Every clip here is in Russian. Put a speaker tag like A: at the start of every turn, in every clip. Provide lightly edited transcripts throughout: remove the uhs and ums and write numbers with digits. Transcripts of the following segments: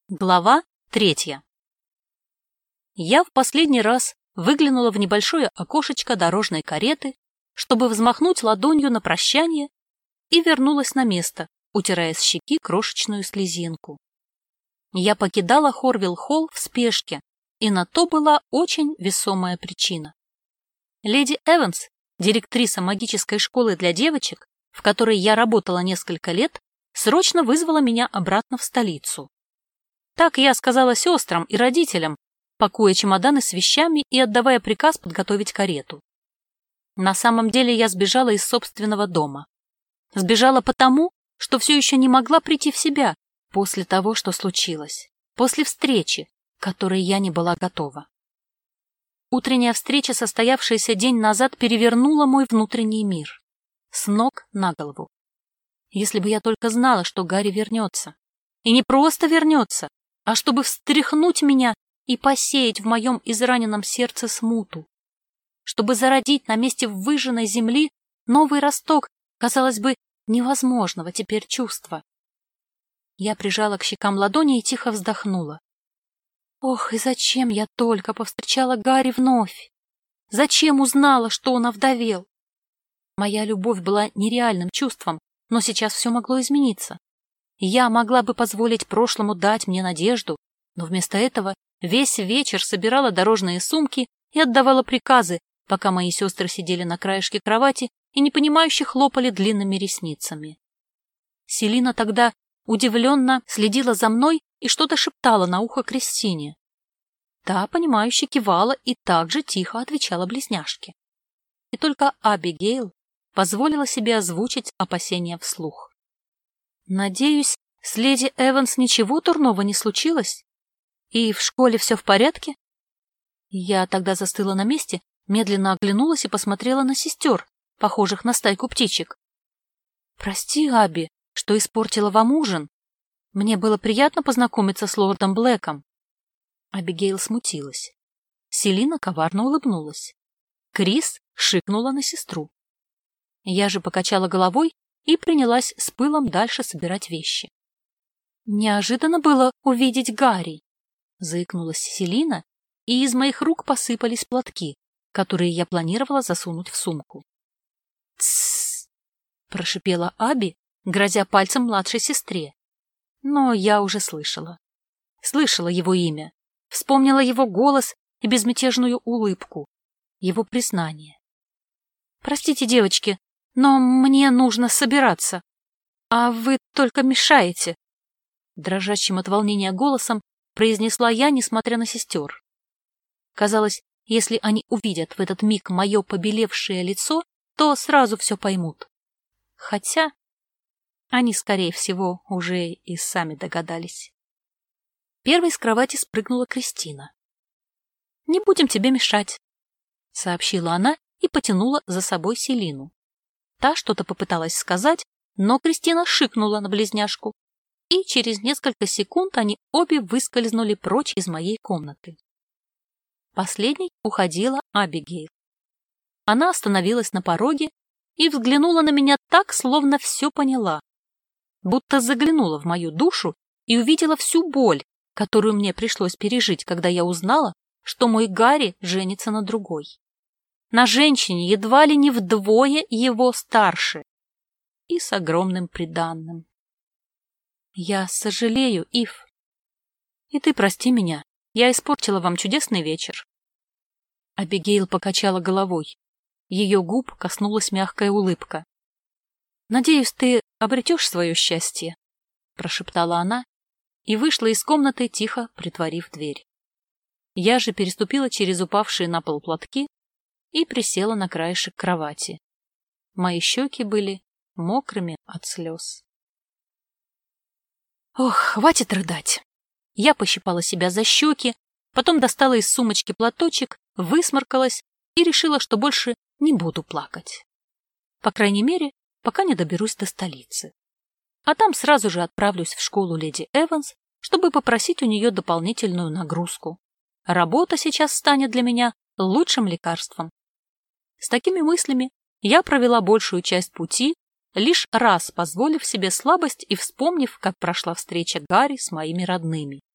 A: Глава 3. Я в последний раз выглянула в небольшое окошечко дорожной кареты, чтобы взмахнуть ладонью на прощание, и вернулась на место, утирая с щеки крошечную слезинку. Я покидала Хорвилл-Холл в спешке, и на то была очень весомая причина. Леди Эванс, директриса магической школы для девочек, в которой я работала несколько лет, срочно вызвала меня обратно в столицу. Так я сказала сестрам и родителям, пакуя чемоданы с вещами и отдавая приказ подготовить карету. На самом деле я сбежала из собственного дома. Сбежала потому, что все еще не могла прийти в себя после того, что случилось, после встречи, к которой я не была готова. Утренняя встреча, состоявшаяся день назад, перевернула мой внутренний мир. С ног на голову. Если бы я только знала, что Гарри вернется. И не просто вернется, а чтобы встряхнуть меня и посеять в моем израненном сердце смуту. Чтобы зародить на месте выжженной земли новый росток, казалось бы, невозможного теперь чувства. Я прижала к щекам ладони и тихо вздохнула. Ох, и зачем я только повстречала Гарри вновь? Зачем узнала, что он овдовел? Моя любовь была нереальным чувством, но сейчас все могло измениться. Я могла бы позволить прошлому дать мне надежду, но вместо этого весь вечер собирала дорожные сумки и отдавала приказы, пока мои сестры сидели на краешке кровати и непонимающе хлопали длинными ресницами. Селина тогда удивленно следила за мной и что-то шептала на ухо Кристине. Та, понимающе кивала и также тихо отвечала близняшке. И только Абигейл позволила себе озвучить опасения вслух. Надеюсь, с леди Эванс ничего дурного не случилось? И в школе все в порядке? Я тогда застыла на месте, медленно оглянулась и посмотрела на сестер, похожих на стайку птичек. Прости, Аби, что испортила вам ужин. Мне было приятно познакомиться с лордом Блэком. Абигейл смутилась. Селина коварно улыбнулась. Крис шикнула на сестру. Я же покачала головой и принялась с пылом дальше собирать вещи. «Неожиданно было увидеть Гарри», — заикнулась Селина, и из моих рук посыпались платки, которые я планировала засунуть в сумку. «Тссс!» — прошипела Аби, грозя пальцем младшей сестре. Но я уже слышала. Слышала его имя, вспомнила его голос и безмятежную улыбку, его признание. «Простите, девочки, но мне нужно собираться, а вы только мешаете», — дрожащим от волнения голосом произнесла я, несмотря на сестер. Казалось, если они увидят в этот миг мое побелевшее лицо, то сразу все поймут. Хотя они, скорее всего, уже и сами догадались. Первой с кровати спрыгнула Кристина. «Не будем тебе мешать», — сообщила она и потянула за собой Селину. Та что-то попыталась сказать, но Кристина шикнула на близняшку, и через несколько секунд они обе выскользнули прочь из моей комнаты. Последней уходила Абигейл. Она остановилась на пороге и взглянула на меня так, словно все поняла, будто заглянула в мою душу и увидела всю боль, которую мне пришлось пережить, когда я узнала, что мой Гарри женится на другой. На женщине едва ли не вдвое его старше и с огромным приданным. Я сожалею, Ив. И ты прости меня, я испортила вам чудесный вечер. Абигейл покачала головой. Ее губ коснулась мягкая улыбка. Надеюсь, ты обретешь свое счастье, прошептала она и вышла из комнаты, тихо притворив дверь. Я же переступила через упавшие на пол платки и присела на краешек кровати. Мои щеки были мокрыми от слез. Ох, хватит рыдать. Я пощипала себя за щеки, потом достала из сумочки платочек, высморкалась и решила, что больше не буду плакать. По крайней мере, пока не доберусь до столицы. А там сразу же отправлюсь в школу леди Эванс, чтобы попросить у нее дополнительную нагрузку. Работа сейчас станет для меня лучшим лекарством. С такими мыслями я провела большую часть пути, лишь раз позволив себе слабость и вспомнив, как прошла встреча Гарри с моими родными.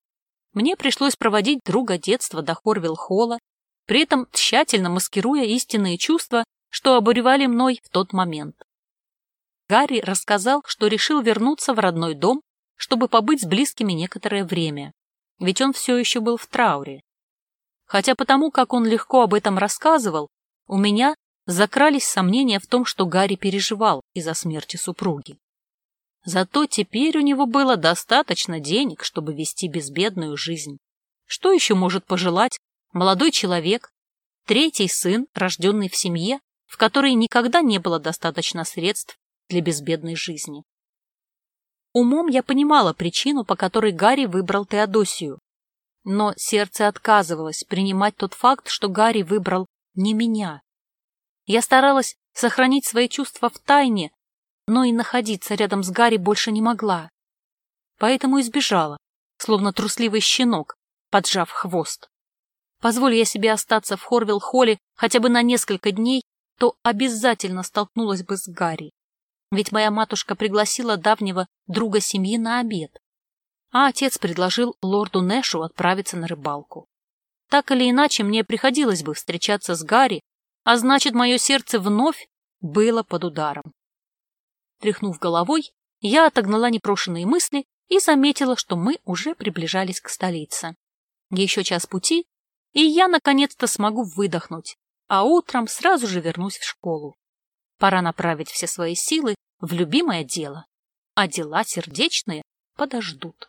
A: Мне пришлось проводить друга детства до Хорвилл-холла, при этом тщательно маскируя истинные чувства, что обуревали мной в тот момент. Гарри рассказал, что решил вернуться в родной дом, чтобы побыть с близкими некоторое время, ведь он все еще был в трауре. Хотя потому, как он легко об этом рассказывал, у меня закрались сомнения в том, что Гарри переживал из-за смерти супруги. Зато теперь у него было достаточно денег, чтобы вести безбедную жизнь. Что еще может пожелать молодой человек, третий сын, рожденный в семье, в которой никогда не было достаточно средств для безбедной жизни? Умом я понимала причину, по которой Гарри выбрал Теодосию, но сердце отказывалось принимать тот факт, что Гарри выбрал не меня. Я старалась сохранить свои чувства в тайне, но и находиться рядом с Гарри больше не могла. Поэтому избежала, словно трусливый щенок, поджав хвост. Позволь я себе остаться в Хорвилл-холле хотя бы на несколько дней, то обязательно столкнулась бы с Гарри. Ведь моя матушка пригласила давнего друга семьи на обед, а отец предложил лорду Нэшу отправиться на рыбалку. Так или иначе, мне приходилось бы встречаться с Гарри, а значит, мое сердце вновь было под ударом. Тряхнув головой, я отогнала непрошенные мысли и заметила, что мы уже приближались к столице. Еще час пути, и я наконец-то смогу выдохнуть, а утром сразу же вернусь в школу. Пора направить все свои силы в любимое дело, а дела сердечные подождут.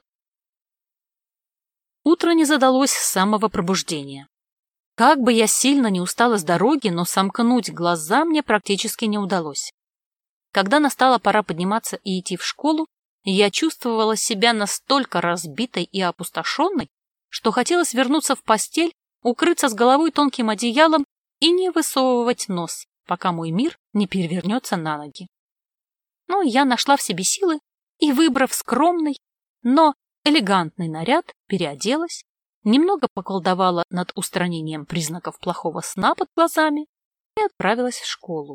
A: Утро не задалось с самого пробуждения. Как бы я сильно не устала с дороги, но сомкнуть глаза мне практически не удалось. Когда настала пора подниматься и идти в школу, я чувствовала себя настолько разбитой и опустошенной, что хотелось вернуться в постель, укрыться с головой тонким одеялом и не высовывать нос, пока мой мир не перевернется на ноги. Но я нашла в себе силы и, выбрав скромный, но элегантный наряд, переоделась, немного поколдовала над устранением признаков плохого сна под глазами и отправилась в школу.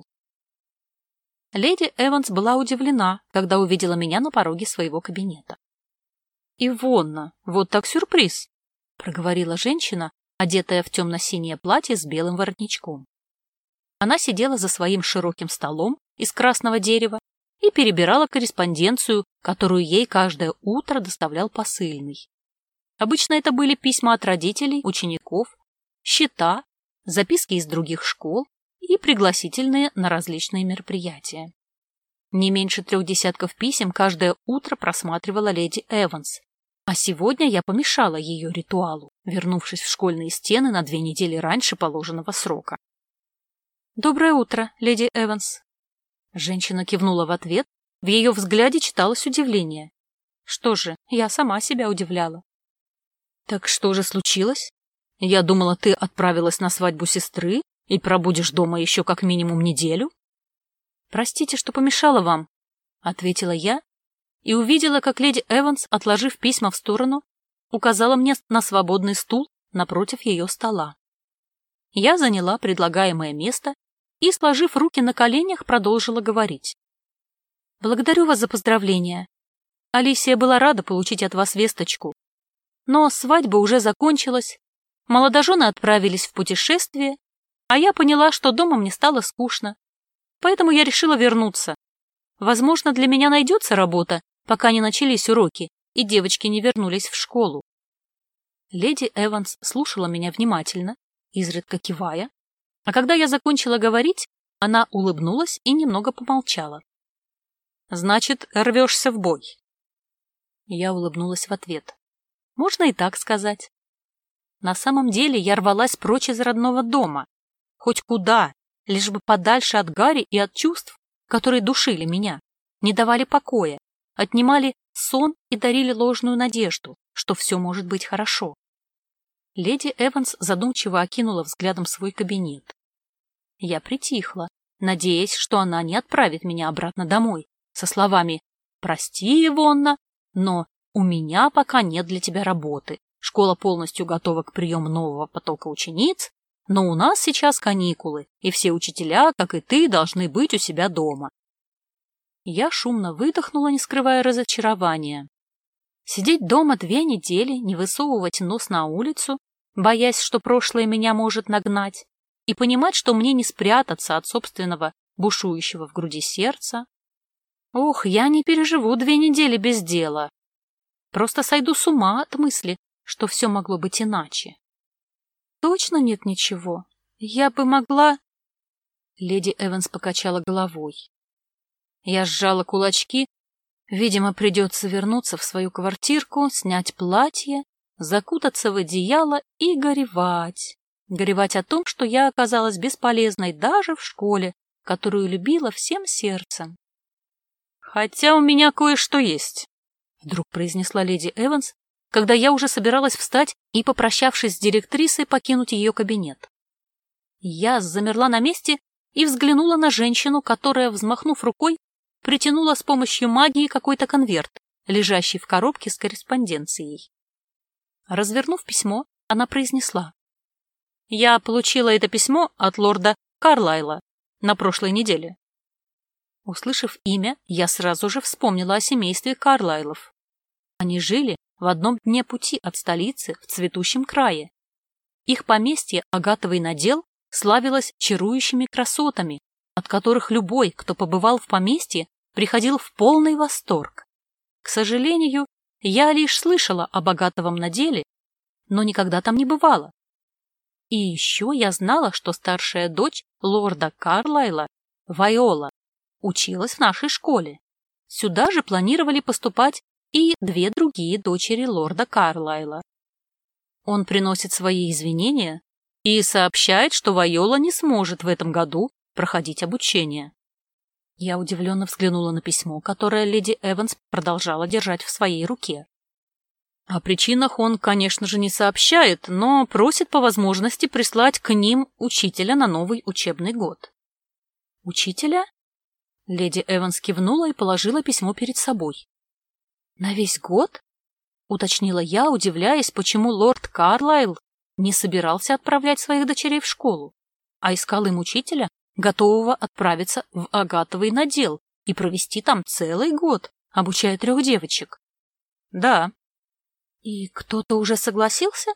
A: Леди Эванс была удивлена, когда увидела меня на пороге своего кабинета. «Ивонна, вот так сюрприз!» — проговорила женщина, одетая в темно-синее платье с белым воротничком. Она сидела за своим широким столом из красного дерева и перебирала корреспонденцию, которую ей каждое утро доставлял посыльный. Обычно это были письма от родителей, учеников, счета, записки из других школ и пригласительные на различные мероприятия. Не меньше 3 десятков писем каждое утро просматривала леди Эванс, а сегодня я помешала ее ритуалу, вернувшись в школьные стены на 2 недели раньше положенного срока. «Доброе утро, леди Эванс!» Женщина кивнула в ответ, в ее взгляде читалось удивление. Что же, я сама себя удивляла. «Так что же случилось? Я думала, ты отправилась на свадьбу сестры и пробудешь дома еще как минимум неделю?» «Простите, что помешала вам», — ответила я и увидела, как леди Эванс, отложив письма в сторону, указала мне на свободный стул напротив ее стола. Я заняла предлагаемое место и, сложив руки на коленях, продолжила говорить. «Благодарю вас за поздравления. Алисия была рада получить от вас весточку. Но свадьба уже закончилась, молодожены отправились в путешествие, а я поняла, что дома мне стало скучно. Поэтому я решила вернуться. Возможно, для меня найдется работа, пока не начались уроки, и девочки не вернулись в школу». Леди Эванс слушала меня внимательно, изредка кивая, а когда я закончила говорить, она улыбнулась и немного помолчала. «Значит, рвешься в бой?» Я улыбнулась в ответ. Можно и так сказать. На самом деле я рвалась прочь из родного дома. Хоть куда, лишь бы подальше от Гарри и от чувств, которые душили меня, не давали покоя, отнимали сон и дарили ложную надежду, что все может быть хорошо. Леди Эванс задумчиво окинула взглядом свой кабинет. Я притихла, надеясь, что она не отправит меня обратно домой, со словами «Прости, Ивонна, но у меня пока нет для тебя работы. Школа полностью готова к приему нового потока учениц, но у нас сейчас каникулы, и все учителя, как и ты, должны быть у себя дома». Я шумно выдохнула, не скрывая разочарования. Сидеть дома 2 недели, не высовывать нос на улицу, боясь, что прошлое меня может нагнать, и понимать, что мне не спрятаться от собственного бушующего в груди сердца. Ох, я не переживу 2 недели без дела. Просто сойду с ума от мысли, что все могло быть иначе. Точно нет ничего. Я бы могла... Леди Эванс покачала головой. Я сжала кулачки. Видимо, придется вернуться в свою квартирку, снять платье, закутаться в одеяло и горевать. Горевать о том, что я оказалась бесполезной даже в школе, которую любила всем сердцем. «Хотя у меня кое-что есть», — вдруг произнесла леди Эванс, когда я уже собиралась встать и, попрощавшись с директрисой, покинуть ее кабинет. Я замерла на месте и взглянула на женщину, которая, взмахнув рукой, притянула с помощью магии какой-то конверт, лежащий в коробке с корреспонденцией. Развернув письмо, она произнесла: «Я получила это письмо от лорда Карлайла на прошлой неделе». Услышав имя, я сразу же вспомнила о семействе Карлайлов. Они жили в одном дне пути от столицы в цветущем крае. Их поместье Агатовый надел славилось чарующими красотами, от которых любой, кто побывал в поместье, приходил в полный восторг. К сожалению, я лишь слышала о Агатовом наделе, но никогда там не бывала. И еще я знала, что старшая дочь лорда Карлайла, Вайола, училась в нашей школе. Сюда же планировали поступать и 2 другие дочери лорда Карлайла. Он приносит свои извинения и сообщает, что Вайола не сможет в этом году проходить обучение. Я удивленно взглянула на письмо, которое леди Эванс продолжала держать в своей руке. О причинах он, конечно же, не сообщает, но просит по возможности прислать к ним учителя на новый учебный год. «Учителя?» Леди Эванс кивнула и положила письмо перед собой. «На весь год?» — уточнила я, удивляясь, почему лорд Карлайл не собирался отправлять своих дочерей в школу, а искал им учителя, готового отправиться в Агатовый надел и провести там целый год, обучая 3 девочек. «Да». «И кто-то уже согласился?»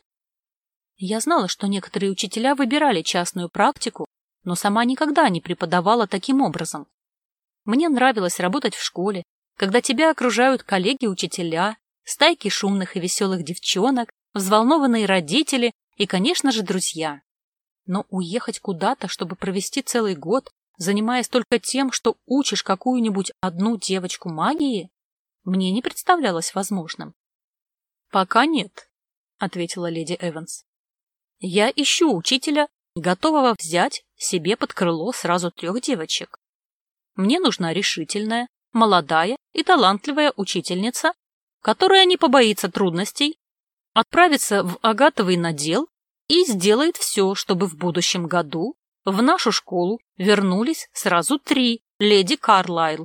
A: Я знала, что некоторые учителя выбирали частную практику, но сама никогда не преподавала таким образом. Мне нравилось работать в школе, когда тебя окружают коллеги-учителя, стайки шумных и веселых девчонок, взволнованные родители и, конечно же, друзья. Но уехать куда-то, чтобы провести целый год, занимаясь только тем, что учишь какую-нибудь одну девочку магии, мне не представлялось возможным. «Пока нет», — ответила леди Эванс. «Я ищу учителя, готового взять себе под крыло сразу 3 девочек. Мне нужна решительная, молодая и талантливая учительница, которая не побоится трудностей, отправится в Агатовый надел и сделает все, чтобы в будущем году в нашу школу вернулись сразу 3 леди Карлайл».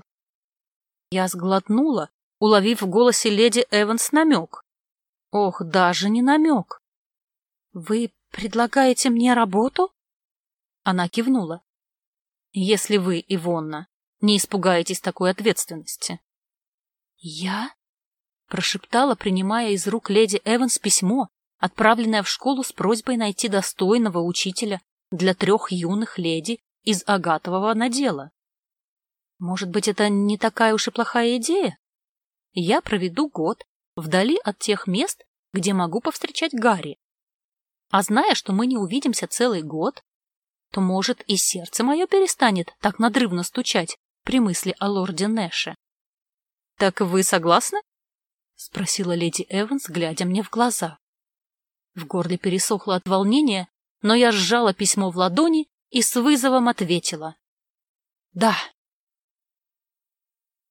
A: Я сглотнула, уловив в голосе леди Эванс намек. Ох, даже не намек. «Вы предлагаете мне работу?» Она кивнула. «Если вы, Ивонна, не испугаетесь такой ответственности». «Я?» — прошептала, принимая из рук леди Эванс письмо, отправленное в школу с просьбой найти достойного учителя для 3 юных леди из Агатового надела. Может быть, это не такая уж и плохая идея? Я проведу год вдали от тех мест, где могу повстречать Гарри. А зная, что мы не увидимся целый год, то, может, и сердце мое перестанет так надрывно стучать при мысли о лорде Нэше. — Так вы согласны? — спросила леди Эванс, глядя мне в глаза. В горле пересохло от волнения, но я сжала письмо в ладони и с вызовом ответила: «Да».